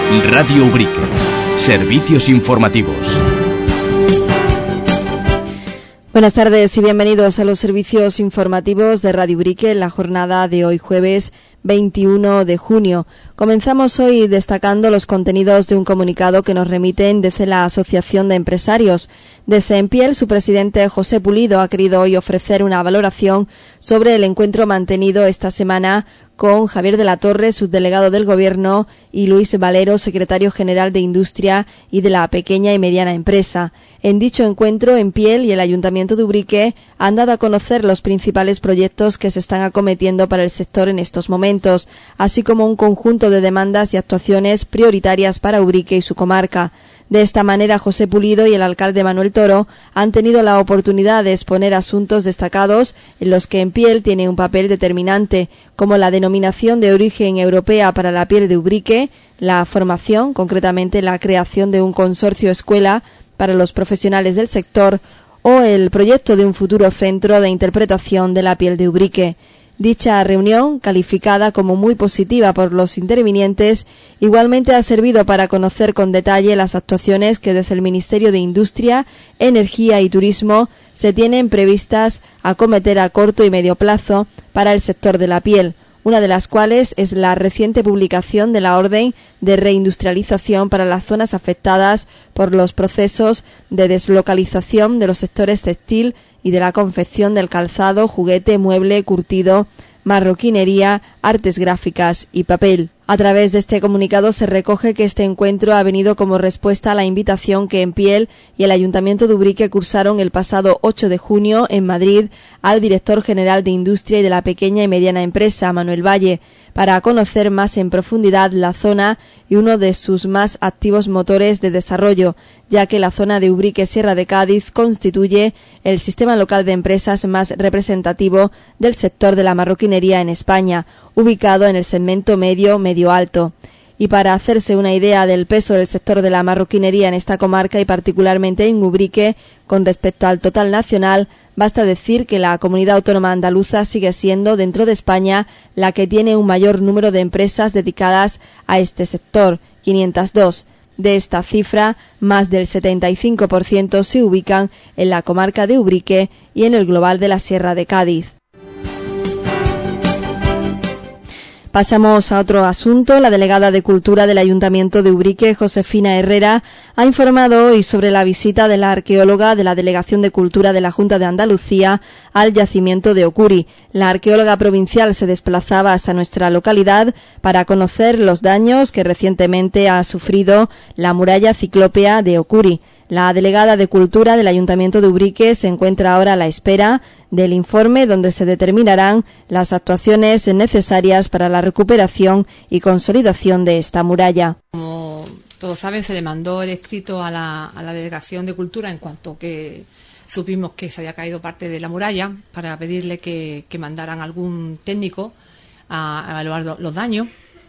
Radio Ubrique. Servicios informativos. Buenas tardes y bienvenidos a los servicios informativos de Radio Ubrique en la jornada de hoy jueves 21 de junio. Comenzamos hoy destacando los contenidos de un comunicado que nos remiten desde la Asociación de Empresarios. Desde Empiel, su presidente José Pulido ha querido hoy ofrecer una valoración sobre el encuentro mantenido esta semana con Javier de la Torre, subdelegado del Gobierno, y Luis Valero, secretario general de Industria y de la Pequeña y Mediana Empresa. En dicho encuentro, Empiel y el Ayuntamiento de Ubrique han dado a conocer los principales proyectos que se están acometiendo para el sector en estos momentos, así como un conjunto de demandas y actuaciones prioritarias para Ubrique y su comarca. De esta manera, José Pulido y el alcalde Manuel Toro han tenido la oportunidad de exponer asuntos destacados en los que Empiel tiene un papel determinante, como la denominación de origen europea para la piel de Ubrique, la formación, concretamente la creación de un consorcio escuela para los profesionales del sector, o el proyecto de un futuro centro de interpretación de la piel de Ubrique. Dicha reunión, calificada como muy positiva por los intervinientes, igualmente ha servido para conocer con detalle las actuaciones que desde el Ministerio de Industria, Energía y Turismo se tienen previstas acometer a corto y medio plazo para el sector de la piel, una de las cuales es la reciente publicación de la Orden de Reindustrialización para las zonas afectadas por los procesos de deslocalización de los sectores textil y de la confección del calzado, juguete, mueble, curtido, marroquinería, artes gráficas y papel. A través de este comunicado se recoge que este encuentro ha venido como respuesta a la invitación que Empiel y el Ayuntamiento de Ubrique cursaron el pasado 8 de junio en Madrid al director general de Industria y de la Pequeña y Mediana Empresa, Manuel Valle, para conocer más en profundidad la zona y uno de sus más activos motores de desarrollo, ya que la zona de Ubrique-Sierra de Cádiz constituye el sistema local de empresas más representativo del sector de la marroquinería en España, ubicado en el segmento medio-alto. Y para hacerse una idea del peso del sector de la marroquinería en esta comarca y particularmente en Ubrique con respecto al total nacional, basta decir que la comunidad autónoma andaluza sigue siendo, dentro de España, la que tiene un mayor número de empresas dedicadas a este sector, 502. De esta cifra, más del 75% se ubican en la comarca de Ubrique y en el global de la Sierra de Cádiz. Pasamos a otro asunto. La delegada de Cultura del Ayuntamiento de Ubrique, Josefina Herrera, ha informado hoy sobre la visita de la arqueóloga de la Delegación de Cultura de la Junta de Andalucía al yacimiento de Ocuri. La arqueóloga provincial se desplazaba hasta nuestra localidad para conocer los daños que recientemente ha sufrido la muralla ciclópea de Ocuri. La delegada de Cultura del Ayuntamiento de Ubrique se encuentra ahora a la espera del informe donde se determinarán las actuaciones necesarias para la recuperación y consolidación de esta muralla. Como todos saben, se le mandó el escrito a la Delegación de Cultura en cuanto que supimos que se había caído parte de la muralla para pedirle que mandaran algún técnico a evaluar los daños.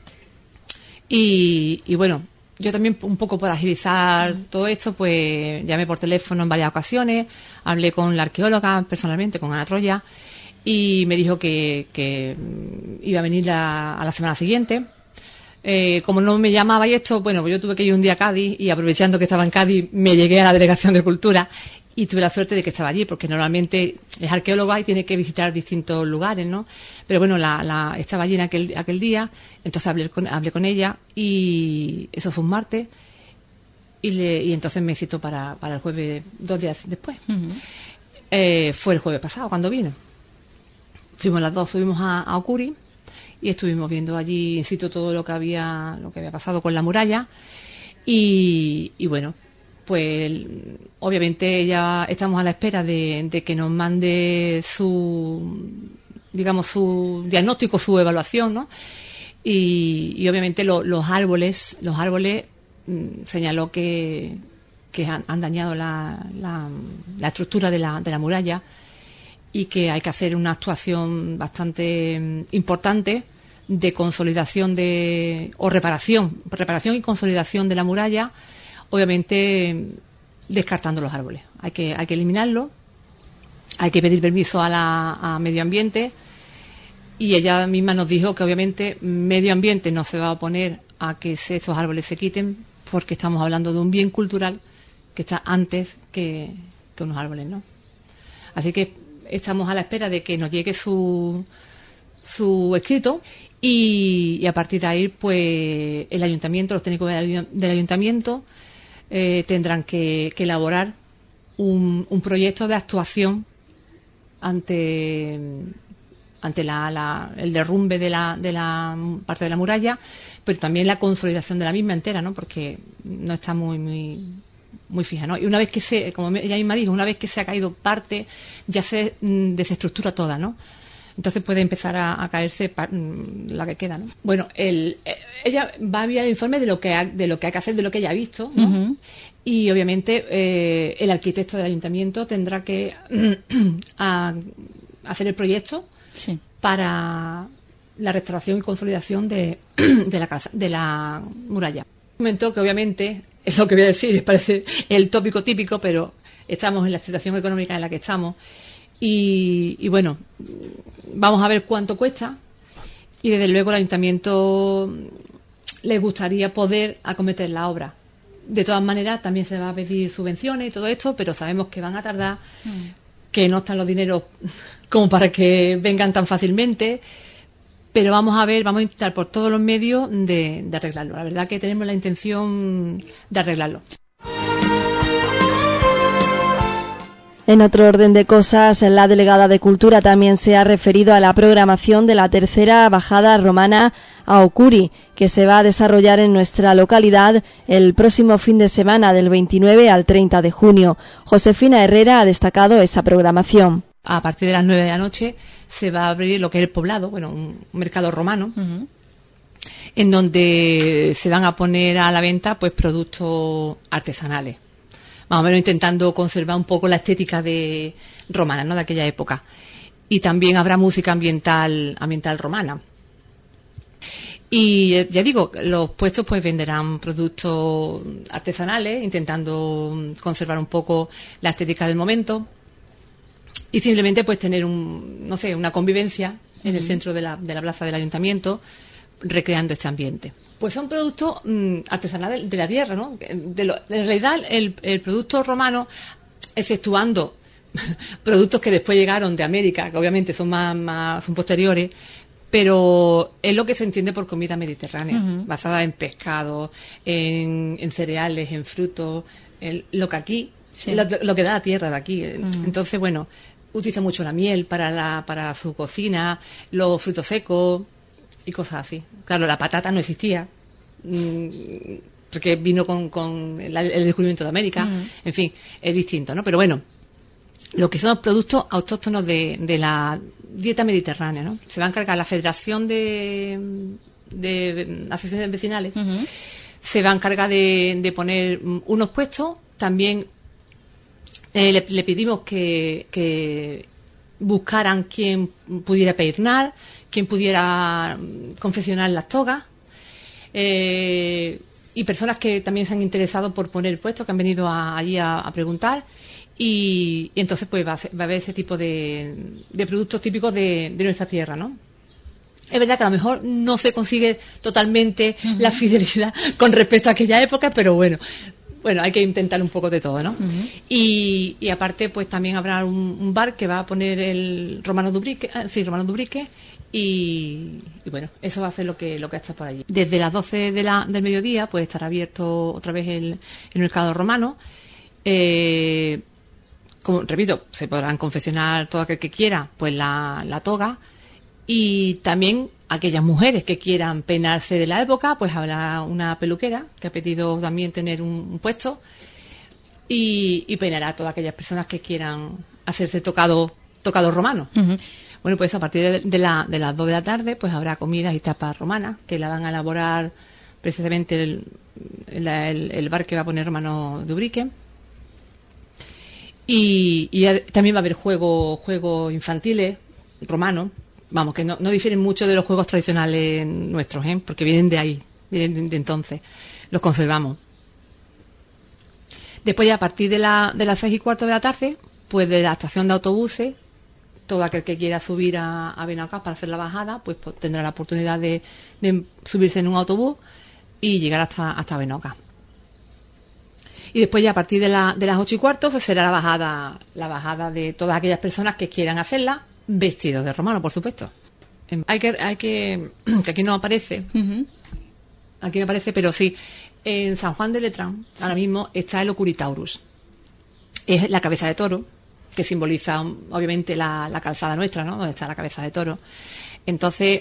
Y bueno, yo también, un poco por agilizar todo esto, pues llamé por teléfono en varias ocasiones, hablé con la arqueóloga personalmente, con Ana Troya, y me dijo que iba a venir a la semana siguiente. Como no me llamaba y esto, bueno, pues yo tuve que ir un día a Cádiz y aprovechando que estaba en Cádiz me llegué a la Delegación de Cultura y tuve la suerte de que estaba allí, porque normalmente es arqueóloga y tiene que visitar distintos lugares, ¿no? Pero bueno, estaba allí en aquel día, entonces hablé con ella y eso fue un martes y entonces me citó para el jueves, 2 días después. Uh-huh. Fue el jueves pasado cuando vino. Fuimos las dos, subimos a Ocuri y estuvimos viendo allí in situ todo lo que había pasado con la muralla y bueno, pues obviamente ya estamos a la espera de que nos mande su diagnóstico, su evaluación, ¿no? Y obviamente los árboles señaló que han dañado la estructura de la muralla y que hay que hacer una actuación bastante importante de consolidación o reparación y consolidación de la muralla, obviamente descartando los árboles. Hay que eliminarlo, hay que pedir permiso a Medio Ambiente y ella misma nos dijo que obviamente Medio Ambiente no se va a oponer a que estos árboles se quiten, porque estamos hablando de un bien cultural que está antes que unos árboles, ¿no? Así que estamos a la espera de que nos llegue su escrito y a partir de ahí, pues el ayuntamiento, los técnicos del ayuntamiento tendrán que elaborar un proyecto de actuación ante el derrumbe de la parte de la muralla, pero también la consolidación de la misma entera, ¿no? Porque no está muy fija, ¿no? Y una vez que como ella misma dijo, una vez que se ha caído parte, ya se desestructura toda, ¿no? Entonces puede empezar a caerse la que queda, ¿no? Bueno, ella va a enviar el informe de lo que hay que hacer, de lo que ella ha visto, ¿no? Uh-huh. Y obviamente el arquitecto del ayuntamiento tendrá que hacer el proyecto, sí, para la restauración y consolidación de la muralla. Un momento que obviamente es lo que voy a decir, parece el tópico típico, pero estamos en la situación económica en la que estamos y bueno, vamos a ver cuánto cuesta y desde luego el ayuntamiento les gustaría poder acometer la obra. De todas maneras también se va a pedir subvenciones y todo esto, pero sabemos que van a tardar, que no están los dineros como para que vengan tan fácilmente, pero vamos a intentar por todos los medios de arreglarlo. La verdad que tenemos la intención de arreglarlo. En otro orden de cosas, la delegada de Cultura también se ha referido a la programación de la tercera bajada romana a Ocuri, que se va a desarrollar en nuestra localidad el próximo fin de semana del 29 al 30 de junio. Josefina Herrera ha destacado esa programación. A partir de las 9 de la noche se va a abrir lo que es el poblado, bueno, un mercado romano, uh-huh, en donde se van a poner a la venta pues productos artesanales, más o menos intentando conservar un poco la estética romana, ¿no?, de aquella época. Y también habrá música ambiental romana. Y ya digo, los puestos pues venderán productos artesanales, intentando conservar un poco la estética del momento. Y simplemente pues tener una convivencia en el centro de la plaza del ayuntamiento, recreando este ambiente. Pues son productos artesanales de la tierra, ¿no? En realidad el producto romano, exceptuando productos que después llegaron de América, que obviamente son son posteriores, pero es lo que se entiende por comida mediterránea, uh-huh, basada en pescado, en cereales, en frutos, lo que aquí, sí, lo que da la tierra de aquí. Uh-huh. Entonces, bueno, utiliza mucho la miel para su cocina, los frutos secos y cosas así. Claro, la patata no existía, porque vino con el descubrimiento de América. Uh-huh. En fin, es distinto, ¿no? Pero bueno, lo que son los productos autóctonos de la dieta mediterránea, ¿no? Se va a encargar la Federación de Asociaciones Vecinales, uh-huh, se va a encargar de poner unos puestos. También le pedimos que buscaran quien pudiera peinar, quien pudiera confeccionar las togas, y personas que también se han interesado por poner puestos, que han venido allí a preguntar, y entonces pues va a haber ese tipo de productos típicos de nuestra tierra, ¿no? Es verdad que a lo mejor no se consigue totalmente, uh-huh, la fidelidad con respecto a aquella época, pero bueno, hay que intentar un poco de todo, ¿no? Uh-huh. Y aparte, pues también habrá un bar que va a poner el Romano Dubrique, y bueno, eso va a ser lo que está por allí. Desde las 12 del mediodía, pues estará abierto otra vez el mercado romano. Como repito, se podrán confeccionar todo aquel que quiera, pues la toga, y también aquellas mujeres que quieran peinarse de la época, pues habrá una peluquera que ha pedido también tener un puesto y peinará a todas aquellas personas que quieran hacerse tocado romano. Uh-huh. Bueno, pues a partir de las 2 de la tarde pues habrá comidas y tapas romanas que la van a elaborar precisamente el bar que va a poner Romano Dubrique. Y también va a haber juegos infantiles romanos, vamos, que no difieren mucho de los juegos tradicionales nuestros, porque vienen de ahí, vienen de entonces, los conservamos. Después ya a partir de las 6:15 de la tarde, pues de la estación de autobuses, todo aquel que quiera subir a Benaucás para hacer la bajada, pues tendrá la oportunidad de subirse en un autobús y llegar hasta Benoca. Y después ya a partir de las 8:15 pues será la bajada de todas aquellas personas que quieran hacerla vestidos de romano, por supuesto. Que aquí no aparece, aquí no aparece, pero sí, en San Juan de Letrán ahora mismo está el Oculitaurus. Es la cabeza de toro, que simboliza obviamente la calzada nuestra, ¿no? Donde está la cabeza de toro. Entonces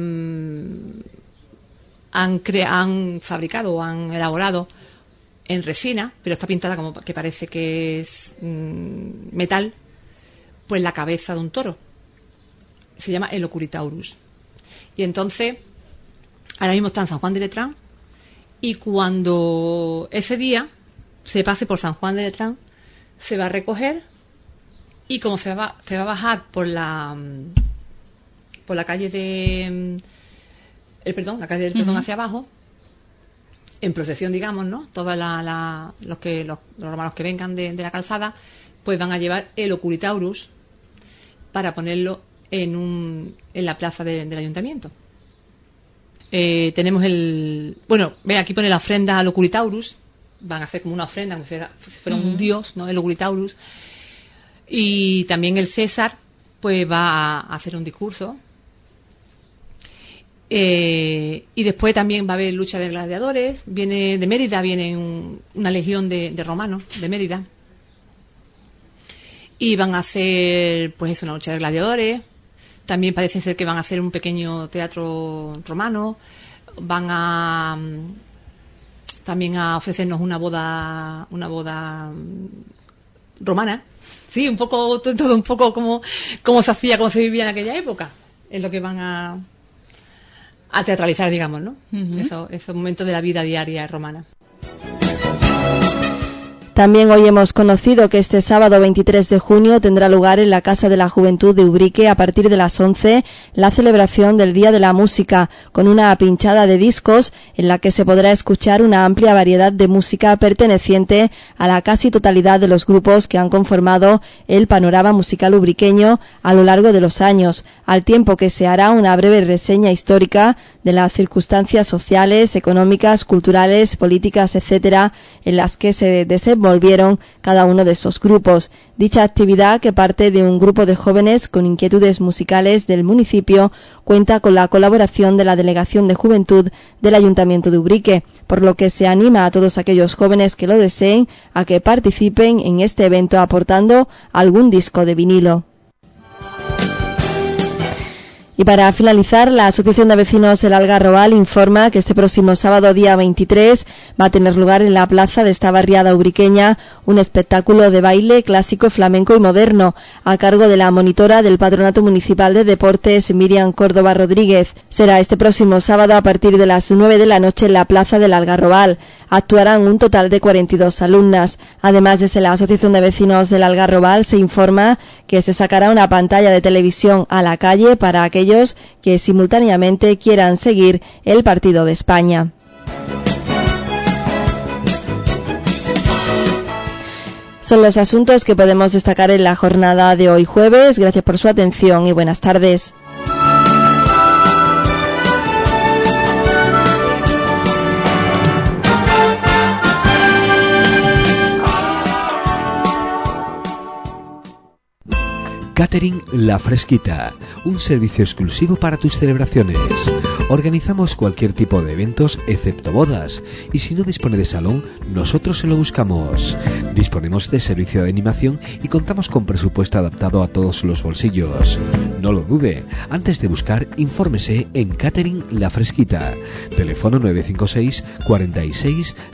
han fabricado o han elaborado en resina, pero está pintada como que parece que es metal, pues la cabeza de un toro. Se llama el Oculitaurus. Y entonces, ahora mismo está en San Juan de Letrán, y cuando ese día se pase por San Juan de Letrán, se va a recoger, y como se va a bajar por la calle de la calle del Perdón hacia abajo, en procesión, digamos, ¿no? Todos los romanos que vengan de la calzada, pues van a llevar el Oculitaurus para ponerlo en la plaza del ayuntamiento. Tenemos aquí pone la ofrenda al Oculitaurus. Van a hacer como una ofrenda, como si fuera un dios, ¿no? El Oculitaurus. Y también el César, pues va a hacer un discurso. Y después también va a haber lucha de gladiadores. Viene de Mérida, viene una legión de romanos de Mérida, y van a hacer pues una lucha de gladiadores. También parece ser que van a hacer un pequeño teatro romano. Van también a ofrecernos una boda romana. Sí, un poco todo un poco como se hacía, cómo se vivía en aquella época. Es lo que van a teatralizar, digamos, ¿no? Esos momentos de la vida diaria romana. También hoy hemos conocido que este sábado 23 de junio tendrá lugar en la Casa de la Juventud de Ubrique a partir de las 11 la celebración del Día de la Música, con una pinchada de discos en la que se podrá escuchar una amplia variedad de música perteneciente a la casi totalidad de los grupos que han conformado el panorama musical ubriqueño a lo largo de los años, al tiempo que se hará una breve reseña histórica de las circunstancias sociales, económicas, culturales, políticas, etcétera, en las que se desenvolvieron cada uno de esos grupos. Dicha actividad, que parte de un grupo de jóvenes con inquietudes musicales del municipio, cuenta con la colaboración de la Delegación de Juventud del Ayuntamiento de Ubrique, por lo que se anima a todos aquellos jóvenes que lo deseen a que participen en este evento aportando algún disco de vinilo. Y para finalizar, la Asociación de Vecinos El Algarrobal informa que este próximo sábado, día 23, va a tener lugar en la plaza de esta barriada ubriqueña un espectáculo de baile clásico, flamenco y moderno, a cargo de la monitora del Patronato Municipal de Deportes, Miriam Córdoba Rodríguez. Será este próximo sábado a partir de las 9 de la noche en la plaza del Algarrobal. Actuarán un total de 42 alumnas. Además, desde la Asociación de Vecinos del Algarrobal se informa que se sacará una pantalla de televisión a la calle para aquellos que simultáneamente quieran seguir el partido de España. Son los asuntos que podemos destacar en la jornada de hoy jueves. Gracias por su atención y buenas tardes. Catering La Fresquita, un servicio exclusivo para tus celebraciones. Organizamos cualquier tipo de eventos excepto bodas, y si no dispone de salón, nosotros se lo buscamos. Disponemos de servicio de animación y contamos con presupuesto adaptado a todos los bolsillos. No lo dude, antes de buscar, infórmese en Catering La Fresquita. Teléfono 956 46